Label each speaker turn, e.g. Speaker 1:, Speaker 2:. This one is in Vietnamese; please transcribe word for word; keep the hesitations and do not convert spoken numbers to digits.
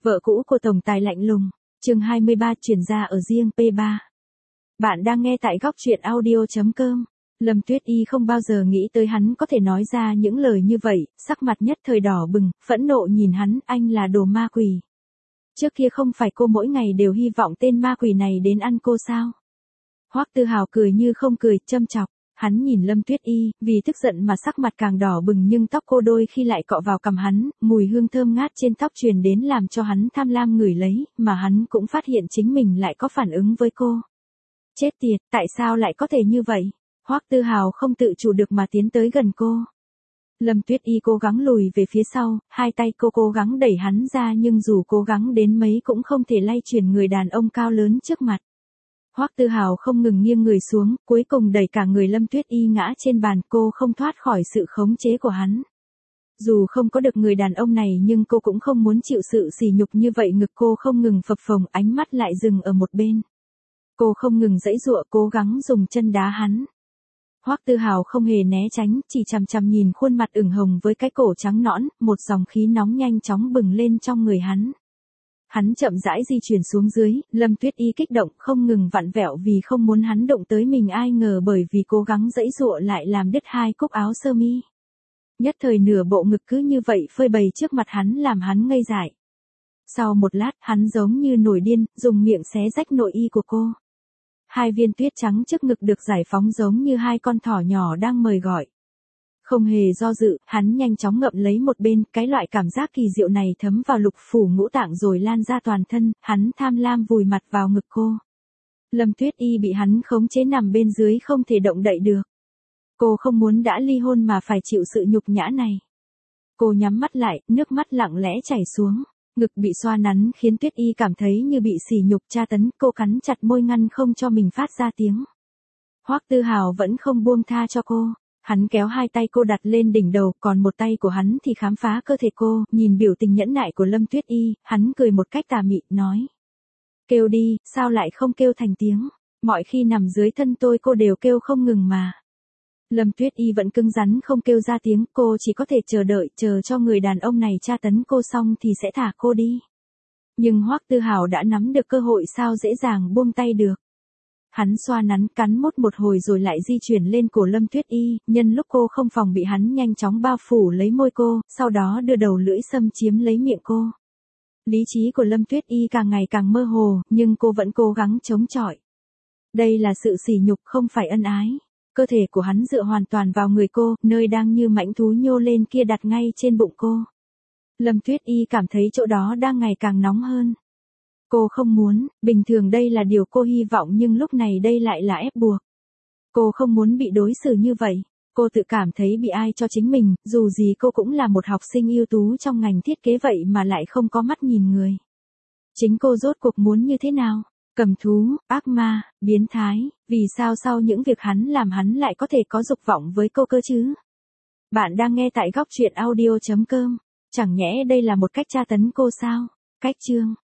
Speaker 1: Vợ cũ của tổng tài lạnh lùng, chương hai mươi ba chuyển ra ở riêng pê ba. Bạn đang nghe tại góc truyện audio chấm com. Lâm Tuyết Y không bao giờ nghĩ tới hắn có thể nói ra những lời như vậy, sắc mặt nhất thời đỏ bừng, phẫn nộ nhìn hắn, anh là đồ ma quỷ. Trước kia không phải cô mỗi ngày đều hy vọng tên ma quỷ này đến ăn cô sao? Hoắc Tư Hào cười như không cười, châm chọc. Hắn nhìn Lâm Tuyết Y, vì tức giận mà sắc mặt càng đỏ bừng nhưng tóc cô đôi khi lại cọ vào cằm hắn, mùi hương thơm ngát trên tóc truyền đến làm cho hắn tham lam ngửi lấy, mà hắn cũng phát hiện chính mình lại có phản ứng với cô. Chết tiệt, tại sao lại có thể như vậy? Hoắc Tư Hào không tự chủ được mà tiến tới gần cô. Lâm Tuyết Y cố gắng lùi về phía sau, hai tay cô cố gắng đẩy hắn ra nhưng dù cố gắng đến mấy cũng không thể lay chuyển người đàn ông cao lớn trước mặt. Hoắc Tư Hào không ngừng nghiêng người xuống, cuối cùng đẩy cả người Lâm Tuyết Y ngã trên bàn, cô không thoát khỏi sự khống chế của hắn. Dù không có được người đàn ông này nhưng cô cũng không muốn chịu sự sỉ nhục như vậy, ngực cô không ngừng phập phồng, ánh mắt lại dừng ở một bên. Cô không ngừng giãy giụa, cố gắng dùng chân đá hắn. Hoắc Tư Hào không hề né tránh, chỉ chằm chằm nhìn khuôn mặt ửng hồng với cái cổ trắng nõn, một dòng khí nóng nhanh chóng bừng lên trong người hắn. Hắn chậm rãi di chuyển xuống dưới, Lâm Tuyết Y kích động không ngừng vặn vẹo vì không muốn hắn động tới mình, ai ngờ bởi vì cố gắng giãy giụa lại làm đứt hai cúc áo sơ mi. Nhất thời nửa bộ ngực cứ như vậy phơi bày trước mặt hắn làm hắn ngây dại. Sau một lát, hắn giống như nổi điên, dùng miệng xé rách nội y của cô. Hai viên tuyết trắng trước ngực được giải phóng giống như hai con thỏ nhỏ đang mời gọi. Không hề do dự, hắn nhanh chóng ngậm lấy một bên, cái loại cảm giác kỳ diệu này thấm vào lục phủ ngũ tạng rồi lan ra toàn thân, hắn tham lam vùi mặt vào ngực cô. Lâm Tuyết Y bị hắn khống chế nằm bên dưới không thể động đậy được. Cô không muốn đã ly hôn mà phải chịu sự nhục nhã này. Cô nhắm mắt lại, nước mắt lặng lẽ chảy xuống, ngực bị xoa nắn khiến Tuyết Y cảm thấy như bị sỉ nhục tra tấn, cô cắn chặt môi ngăn không cho mình phát ra tiếng. Hoắc Tư Hào vẫn không buông tha cho cô. Hắn kéo hai tay cô đặt lên đỉnh đầu, còn một tay của hắn thì khám phá cơ thể cô, nhìn biểu tình nhẫn nại của Lâm Tuyết Y, hắn cười một cách tà mị, nói. Kêu đi, sao lại không kêu thành tiếng, mọi khi nằm dưới thân tôi cô đều kêu không ngừng mà. Lâm Tuyết Y vẫn cứng rắn không kêu ra tiếng, cô chỉ có thể chờ đợi, chờ cho người đàn ông này tra tấn cô xong thì sẽ thả cô đi. Nhưng Hoắc Tư Hào đã nắm được cơ hội, sao dễ dàng buông tay được. Hắn xoa nắn cắn mốt một hồi rồi lại di chuyển lên cổ Lâm Tuyết Y, nhân lúc cô không phòng bị hắn nhanh chóng bao phủ lấy môi cô, sau đó đưa đầu lưỡi xâm chiếm lấy miệng cô. Lý trí của Lâm Tuyết Y càng ngày càng mơ hồ, nhưng cô vẫn cố gắng chống chọi. Đây là sự sỉ nhục, không phải ân ái. Cơ thể của hắn dựa hoàn toàn vào người cô, nơi đang như mãnh thú nhô lên kia đặt ngay trên bụng cô. Lâm Tuyết Y cảm thấy chỗ đó đang ngày càng nóng hơn. Cô không muốn, bình thường đây là điều cô hy vọng nhưng lúc này đây lại là ép buộc. Cô không muốn bị đối xử như vậy. Cô tự cảm thấy bị ai cho chính mình, dù gì cô cũng là một học sinh ưu tú trong ngành thiết kế vậy mà lại không có mắt nhìn người. Chính cô rốt cuộc muốn như thế nào? Cầm thú, ác ma, biến thái, vì sao sau những việc hắn làm hắn lại có thể có dục vọng với cô cơ chứ? Bạn đang nghe tại góc truyện audio chấm com. Chẳng nhẽ đây là một cách tra tấn cô sao? Cách chương